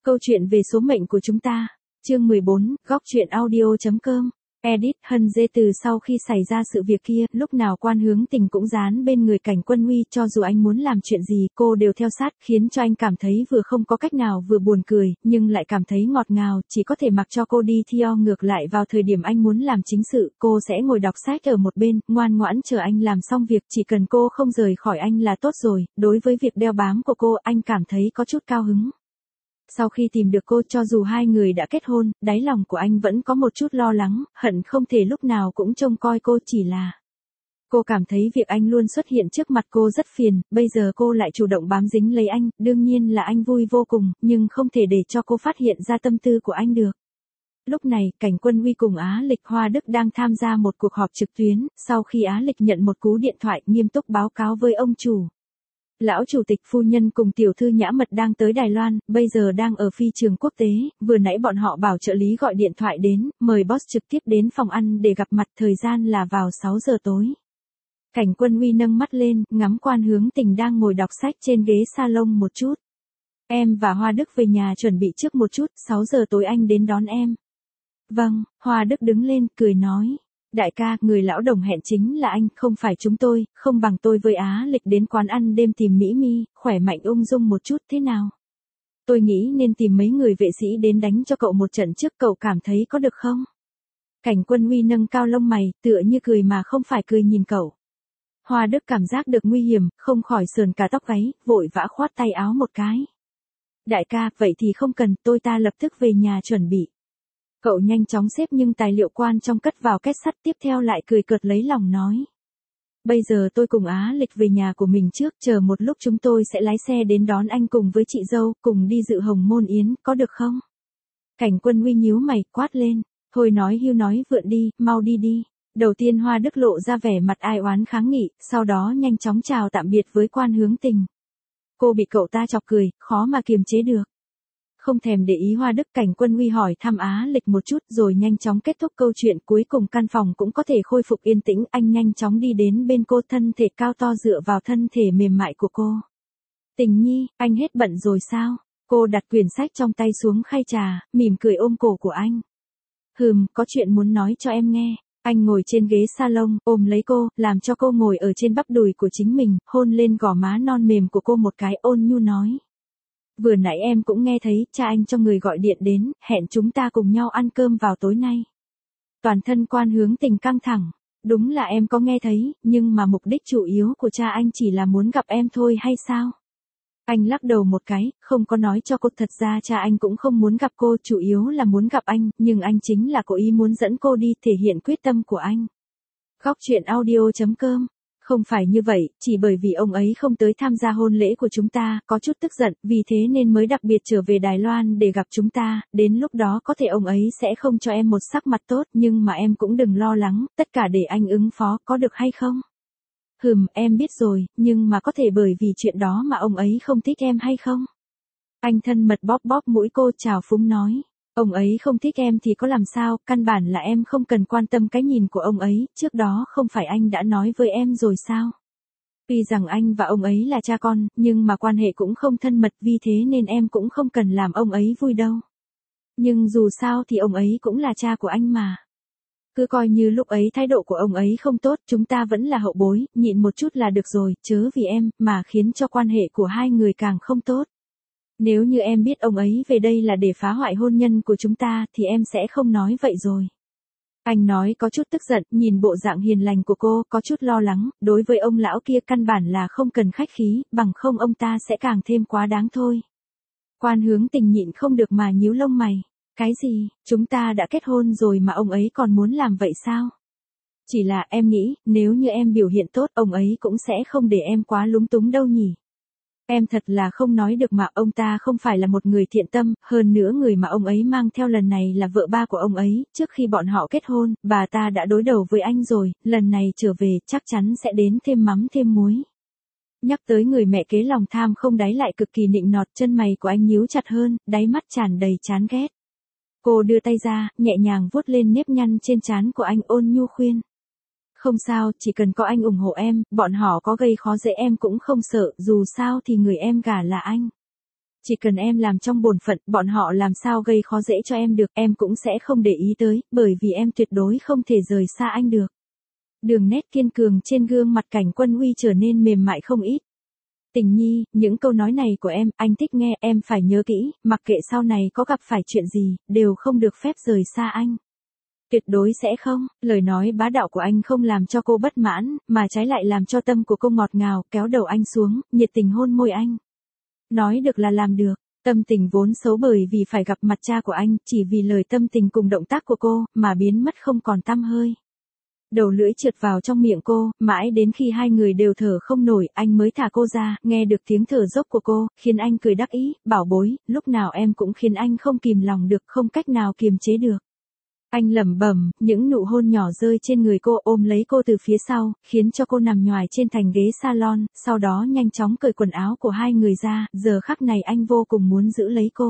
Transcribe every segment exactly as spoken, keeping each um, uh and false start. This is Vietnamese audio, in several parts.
Câu chuyện về số mệnh của chúng ta. Chương mười bốn, góc truyện audio.com. Edit. Hân Dê. Từ sau khi xảy ra sự việc kia, lúc nào Quan Hướng Tình cũng dán bên người Cảnh Quân Huy, cho dù anh muốn làm chuyện gì, cô đều theo sát, khiến cho anh cảm thấy vừa không có cách nào vừa buồn cười, nhưng lại cảm thấy ngọt ngào, chỉ có thể mặc cho cô đi theo. Ngược lại vào thời điểm anh muốn làm chính sự, cô sẽ ngồi đọc sách ở một bên, ngoan ngoãn chờ anh làm xong việc, chỉ cần cô không rời khỏi anh là tốt rồi. Đối với việc đeo bám của cô, anh cảm thấy có chút cao hứng. Sau khi tìm được cô, cho dù hai người đã kết hôn, đáy lòng của anh vẫn có một chút lo lắng, hận không thể lúc nào cũng trông coi cô. Chỉ là cô cảm thấy việc anh luôn xuất hiện trước mặt cô rất phiền, bây giờ cô lại chủ động bám dính lấy anh, đương nhiên là anh vui vô cùng, nhưng không thể để cho cô phát hiện ra tâm tư của anh được. Lúc này, Cảnh Quân Huy cùng Á Lịch Hoa Đức đang tham gia một cuộc họp trực tuyến, sau khi Á Lịch nhận một cú điện thoại, nghiêm túc báo cáo với ông chủ. Lão chủ tịch phu nhân cùng tiểu thư Nhã Mật đang tới Đài Loan, bây giờ đang ở phi trường quốc tế, vừa nãy bọn họ bảo trợ lý gọi điện thoại đến, mời boss trực tiếp đến phòng ăn để gặp mặt, thời gian là vào sáu giờ tối. Cảnh Quân Huy nâng mắt lên, ngắm Quan Hướng Tình đang ngồi đọc sách trên ghế salon một chút. Em và Hoa Đức về nhà chuẩn bị trước một chút, sáu giờ tối anh đến đón em. Vâng. Hoa Đức đứng lên, cười nói. Đại ca, người lão đồng hẹn chính là anh, không phải chúng tôi, không bằng tôi với Á Lịch đến quán ăn đêm tìm Mỹ Mi, khỏe mạnh ung dung một chút, thế nào? Tôi nghĩ nên tìm mấy người vệ sĩ đến đánh cho cậu một trận trước, cậu cảm thấy có được không? Cảnh Quân Huy nâng cao lông mày, tựa như cười mà không phải cười nhìn cậu. Hoa Đức cảm giác được nguy hiểm, không khỏi sườn cả tóc gáy, vội vã khoát tay áo một cái. Đại ca, vậy thì không cần, tôi ta lập tức về nhà chuẩn bị. Cậu nhanh chóng xếp nhưng tài liệu quan trong cất vào két sắt, tiếp theo lại cười cợt lấy lòng nói. Bây giờ tôi cùng Á Lịch về nhà của mình trước, chờ một lúc chúng tôi sẽ lái xe đến đón anh cùng với chị dâu, cùng đi dự hồng môn yến, có được không? Cảnh Quân Huy nhíu mày, quát lên. Thôi nói hưu nói vượn đi, mau đi đi. Đầu tiên Hoa Đức lộ ra vẻ mặt ai oán kháng nghị, sau đó nhanh chóng chào tạm biệt với Quan Hướng Tình. Cô bị cậu ta chọc cười, khó mà kiềm chế được. Không thèm để ý Hoa Đức, Cảnh Quân Huy hỏi thăm Á Lịch một chút rồi nhanh chóng kết thúc câu chuyện, cuối cùng căn phòng cũng có thể khôi phục yên tĩnh, anh nhanh chóng đi đến bên cô, thân thể cao to dựa vào thân thể mềm mại của cô. Tình Nhi, anh hết bận rồi sao? Cô đặt quyển sách trong tay xuống khay trà, mỉm cười ôm cổ của anh. Hừm, có chuyện muốn nói cho em nghe. Anh ngồi trên ghế salon, ôm lấy cô, làm cho cô ngồi ở trên bắp đùi của chính mình, hôn lên gò má non mềm của cô một cái, ôn nhu nói. Vừa nãy em cũng nghe thấy, cha anh cho người gọi điện đến, hẹn chúng ta cùng nhau ăn cơm vào tối nay. Toàn thân Quan Hướng Tình căng thẳng. Đúng là em có nghe thấy, nhưng mà mục đích chủ yếu của cha anh chỉ là muốn gặp em thôi hay sao? Anh lắc đầu một cái, không có nói cho cô, thật ra cha anh cũng không muốn gặp cô, chủ yếu là muốn gặp anh, nhưng anh chính là cố ý muốn dẫn cô đi, thể hiện quyết tâm của anh. Góc truyện audio.com. Không phải như vậy, chỉ bởi vì ông ấy không tới tham gia hôn lễ của chúng ta, có chút tức giận, vì thế nên mới đặc biệt trở về Đài Loan để gặp chúng ta, đến lúc đó có thể ông ấy sẽ không cho em một sắc mặt tốt, nhưng mà em cũng đừng lo lắng, tất cả để anh ứng phó, có được hay không? Hừm, em biết rồi, nhưng mà có thể bởi vì chuyện đó mà ông ấy không thích em hay không? Anh thân mật bóp bóp mũi cô, trào phúng nói. Ông ấy không thích em thì có làm sao, căn bản là em không cần quan tâm cái nhìn của ông ấy, trước đó không phải anh đã nói với em rồi sao? Tuy rằng anh và ông ấy là cha con, nhưng mà quan hệ cũng không thân mật, vì thế nên em cũng không cần làm ông ấy vui đâu. Nhưng dù sao thì ông ấy cũng là cha của anh mà. Cứ coi như lúc ấy thái độ của ông ấy không tốt, chúng ta vẫn là hậu bối, nhịn một chút là được rồi, chớ vì em, mà khiến cho quan hệ của hai người càng không tốt. Nếu như em biết ông ấy về đây là để phá hoại hôn nhân của chúng ta, thì em sẽ không nói vậy rồi. Anh nói có chút tức giận, nhìn bộ dạng hiền lành của cô, có chút lo lắng, đối với ông lão kia căn bản là không cần khách khí, bằng không ông ta sẽ càng thêm quá đáng thôi. Quan Hướng Tình nhịn không được mà nhíu lông mày. Cái gì, chúng ta đã kết hôn rồi mà ông ấy còn muốn làm vậy sao? Chỉ là em nghĩ, nếu như em biểu hiện tốt, ông ấy cũng sẽ không để em quá lúng túng đâu nhỉ. Em thật là không nói được mà, ông ta không phải là một người thiện tâm, hơn nữa người mà ông ấy mang theo lần này là vợ ba của ông ấy, trước khi bọn họ kết hôn, bà ta đã đối đầu với anh rồi, lần này trở về chắc chắn sẽ đến thêm mắm thêm muối. Nhắc tới người mẹ kế lòng tham không đáy lại cực kỳ nịnh nọt, chân mày của anh nhíu chặt hơn, đáy mắt tràn đầy chán ghét. Cô đưa tay ra, nhẹ nhàng vuốt lên nếp nhăn trên trán của anh, ôn nhu khuyên. Không sao, chỉ cần có anh ủng hộ em, bọn họ có gây khó dễ em cũng không sợ, dù sao thì người em gả là anh. Chỉ cần em làm trong bổn phận, bọn họ làm sao gây khó dễ cho em được, em cũng sẽ không để ý tới, bởi vì em tuyệt đối không thể rời xa anh được. Đường nét kiên cường trên gương mặt Cảnh Quân Uy trở nên mềm mại không ít. Tình nhi, những câu nói này của em, anh thích nghe, em phải nhớ kỹ, mặc kệ sau này có gặp phải chuyện gì, đều không được phép rời xa anh. Tuyệt đối sẽ không, lời nói bá đạo của anh không làm cho cô bất mãn, mà trái lại làm cho tâm của cô ngọt ngào, kéo đầu anh xuống, nhiệt tình hôn môi anh. Nói được là làm được, tâm tình vốn xấu bởi vì phải gặp mặt cha của anh, chỉ vì lời tâm tình cùng động tác của cô, mà biến mất không còn tăm hơi. Đầu lưỡi trượt vào trong miệng cô, mãi đến khi hai người đều thở không nổi, anh mới thả cô ra, nghe được tiếng thở dốc của cô, khiến anh cười đắc ý, bảo bối, lúc nào em cũng khiến anh không kìm lòng được, không cách nào kiềm chế được. Anh lẩm bẩm, những nụ hôn nhỏ rơi trên người cô, ôm lấy cô từ phía sau, khiến cho cô nằm nhoài trên thành ghế salon, sau đó nhanh chóng cởi quần áo của hai người ra, giờ khắc này anh vô cùng muốn giữ lấy cô.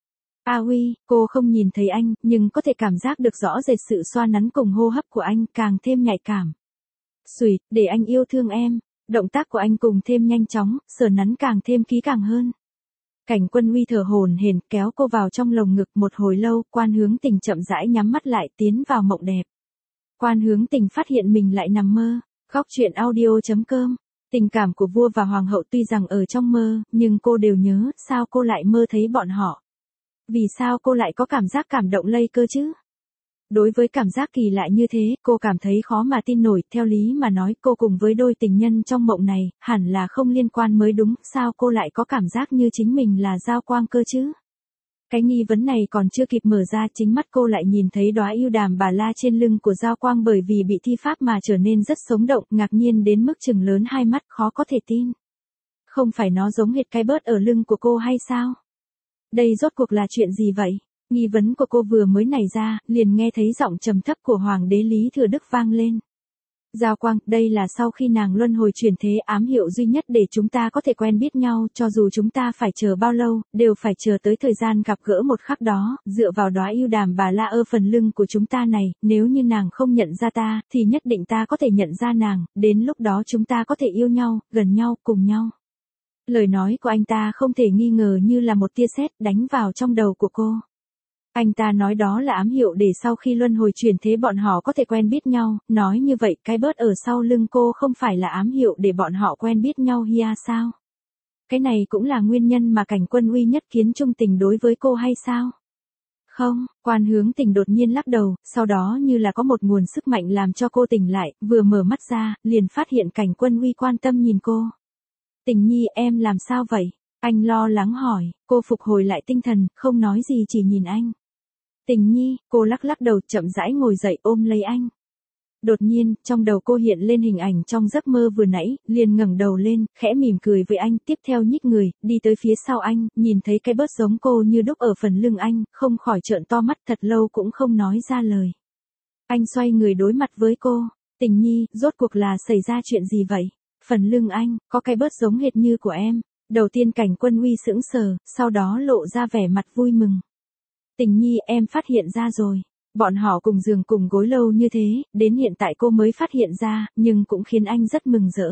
A Huy, cô không nhìn thấy anh, nhưng có thể cảm giác được rõ rệt sự xoa nắn cùng hô hấp của anh, càng thêm nhạy cảm. Xùi, để anh yêu thương em, động tác của anh cùng thêm nhanh chóng, sờ nắn càng thêm kỹ càng hơn. Cảnh Quân Uy thở hổn hển, kéo cô vào trong lồng ngực một hồi lâu, Quan Hướng Tình chậm rãi nhắm mắt lại, tiến vào mộng đẹp. Quan Hướng Tình phát hiện mình lại nằm mơ. Góc truyện audio chấm com. Tình cảm của vua và hoàng hậu tuy rằng ở trong mơ, nhưng cô đều nhớ, sao cô lại mơ thấy bọn họ? Vì sao cô lại có cảm giác cảm động lây cơ chứ? Đối với cảm giác kỳ lạ như thế, cô cảm thấy khó mà tin nổi, theo lý mà nói cô cùng với đôi tình nhân trong mộng này, hẳn là không liên quan mới đúng, sao cô lại có cảm giác như chính mình là Giao Quang cơ chứ? Cái nghi vấn này còn chưa kịp mở ra, chính mắt cô lại nhìn thấy đóa yêu đàm bà la trên lưng của Giao Quang bởi vì bị thi pháp mà trở nên rất sống động, ngạc nhiên đến mức trừng lớn hai mắt, khó có thể tin. Không phải nó giống hệt cái bớt ở lưng của cô hay sao? Đây rốt cuộc là chuyện gì vậy? Nghi vấn của cô vừa mới nảy ra, liền nghe thấy giọng trầm thấp của Hoàng đế Lý Thừa Đức vang lên. Giao Quang, đây là sau khi nàng luân hồi chuyển thế, ám hiệu duy nhất để chúng ta có thể quen biết nhau, cho dù chúng ta phải chờ bao lâu, đều phải chờ tới thời gian gặp gỡ một khắc đó, dựa vào đóa yêu đàm bà la ở phần lưng của chúng ta này, nếu như nàng không nhận ra ta, thì nhất định ta có thể nhận ra nàng, đến lúc đó chúng ta có thể yêu nhau, gần nhau, cùng nhau. Lời nói của anh ta không thể nghi ngờ như là một tia sét đánh vào trong đầu của cô. Anh ta nói đó là ám hiệu để sau khi luân hồi chuyển thế bọn họ có thể quen biết nhau, nói như vậy cái bớt ở sau lưng cô không phải là ám hiệu để bọn họ quen biết nhau hia sao? Cái này cũng là nguyên nhân mà Cảnh Quân Uy nhất kiến trung tình đối với cô hay sao? Không, Quan Hướng Tình đột nhiên lắc đầu, sau đó như là có một nguồn sức mạnh làm cho cô tỉnh lại, vừa mở mắt ra, liền phát hiện Cảnh Quân Uy quan tâm nhìn cô. Tình nhi, em làm sao vậy? Anh lo lắng hỏi, cô phục hồi lại tinh thần, không nói gì chỉ nhìn anh. Tình nhi, cô lắc lắc đầu, chậm rãi ngồi dậy ôm lấy anh. Đột nhiên, trong đầu cô hiện lên hình ảnh trong giấc mơ vừa nãy, liền ngẩng đầu lên, khẽ mỉm cười với anh, tiếp theo nhích người, đi tới phía sau anh, nhìn thấy cái bớt giống cô như đúc ở phần lưng anh, không khỏi trợn to mắt, thật lâu cũng không nói ra lời. Anh xoay người đối mặt với cô. Tình nhi, rốt cuộc là xảy ra chuyện gì vậy? Phần lưng anh, có cái bớt giống hệt như của em. Đầu tiên Cảnh Quân Uy sững sờ, sau đó lộ ra vẻ mặt vui mừng. Tình nhi, em phát hiện ra rồi. Bọn họ cùng giường cùng gối lâu như thế, đến hiện tại cô mới phát hiện ra, nhưng cũng khiến anh rất mừng rỡ.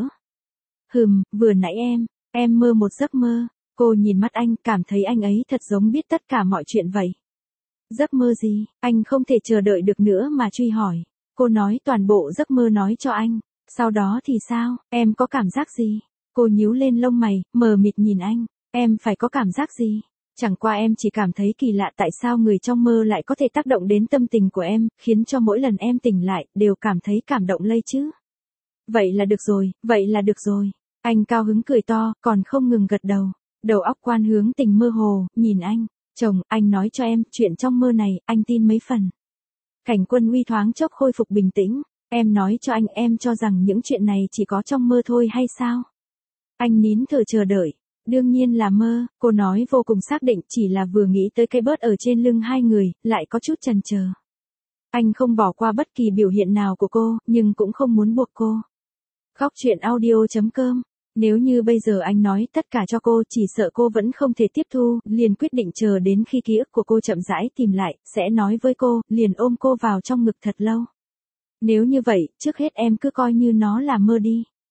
Hừm, vừa nãy em, em mơ một giấc mơ. Cô nhìn mắt anh, cảm thấy anh ấy thật giống biết tất cả mọi chuyện vậy. Giấc mơ gì? Anh không thể chờ đợi được nữa mà truy hỏi. Cô nói toàn bộ giấc mơ nói cho anh. Sau đó thì sao, em có cảm giác gì? Cô nhíu lên lông mày, mờ mịt nhìn anh. Em phải có cảm giác gì? Chẳng qua em chỉ cảm thấy kỳ lạ tại sao người trong mơ lại có thể tác động đến tâm tình của em, khiến cho mỗi lần em tỉnh lại, đều cảm thấy cảm động lây chứ. Vậy là được rồi, vậy là được rồi. Anh cao hứng cười to, còn không ngừng gật đầu. Đầu óc Quan Hướng Tình mơ hồ, nhìn anh. Chồng, anh nói cho em, chuyện trong mơ này, anh tin mấy phần. Cảnh Quân Uy thoáng chốc khôi phục bình tĩnh. Em nói cho anh, em cho rằng những chuyện này chỉ có trong mơ thôi hay sao? Anh nín thở chờ đợi. Đương nhiên là mơ, cô nói vô cùng xác định, chỉ là vừa nghĩ tới cái bớt ở trên lưng hai người, lại có chút chần chờ. Anh không bỏ qua bất kỳ biểu hiện nào của cô, nhưng cũng không muốn buộc cô. Góc truyện audio chấm com. Nếu như bây giờ anh nói tất cả cho cô, chỉ sợ cô vẫn không thể tiếp thu, liền quyết định chờ đến khi ký ức của cô chậm rãi tìm lại, sẽ nói với cô, liền ôm cô vào trong ngực thật lâu. Nếu như vậy, trước hết em cứ coi như nó là mơ đi.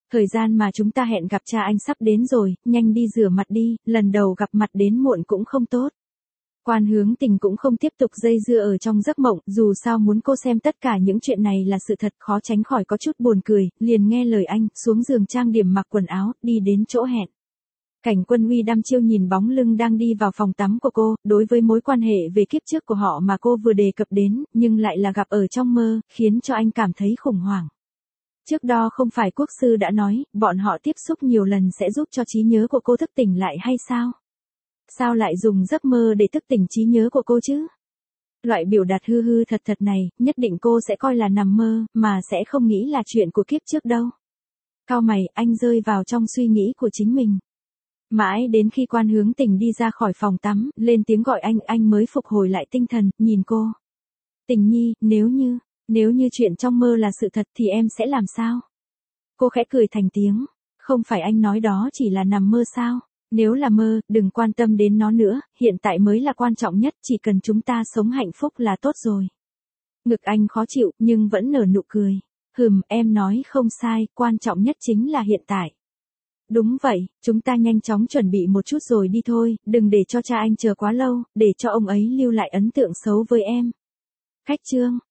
Thời gian mà chúng ta hẹn gặp cha anh sắp đến rồi, nhanh đi rửa mặt đi, lần đầu gặp mặt đến muộn cũng không tốt. Quan Hướng Tình cũng không tiếp tục dây dưa ở trong giấc mộng, dù sao muốn cô xem tất cả những chuyện này là sự thật, khó tránh khỏi có chút buồn cười, liền nghe lời anh, xuống giường trang điểm mặc quần áo, đi đến chỗ hẹn. Cảnh Quân Uy đăm chiêu nhìn bóng lưng đang đi vào phòng tắm của cô, đối với mối quan hệ về kiếp trước của họ mà cô vừa đề cập đến, nhưng lại là gặp ở trong mơ, khiến cho anh cảm thấy khủng hoảng. Trước đó không phải quốc sư đã nói, bọn họ tiếp xúc nhiều lần sẽ giúp cho trí nhớ của cô thức tỉnh lại hay sao? Sao lại dùng giấc mơ để thức tỉnh trí nhớ của cô chứ? Loại biểu đạt hư hư thật thật này, nhất định cô sẽ coi là nằm mơ, mà sẽ không nghĩ là chuyện của kiếp trước đâu. Cau mày, anh rơi vào trong suy nghĩ của chính mình. Mãi đến khi Quan Hướng Tình đi ra khỏi phòng tắm, lên tiếng gọi anh, anh mới phục hồi lại tinh thần, nhìn cô. Tình nhi, nếu như, nếu như chuyện trong mơ là sự thật thì em sẽ làm sao? Cô khẽ cười thành tiếng, không phải anh nói đó chỉ là nằm mơ sao? Nếu là mơ, đừng quan tâm đến nó nữa, hiện tại mới là quan trọng nhất, chỉ cần chúng ta sống hạnh phúc là tốt rồi. Ngực anh khó chịu, nhưng vẫn nở nụ cười. Hừm, em nói không sai, quan trọng nhất chính là hiện tại. Đúng vậy, chúng ta nhanh chóng chuẩn bị một chút rồi đi thôi, đừng để cho cha anh chờ quá lâu, để cho ông ấy lưu lại ấn tượng xấu với em. Khách trương.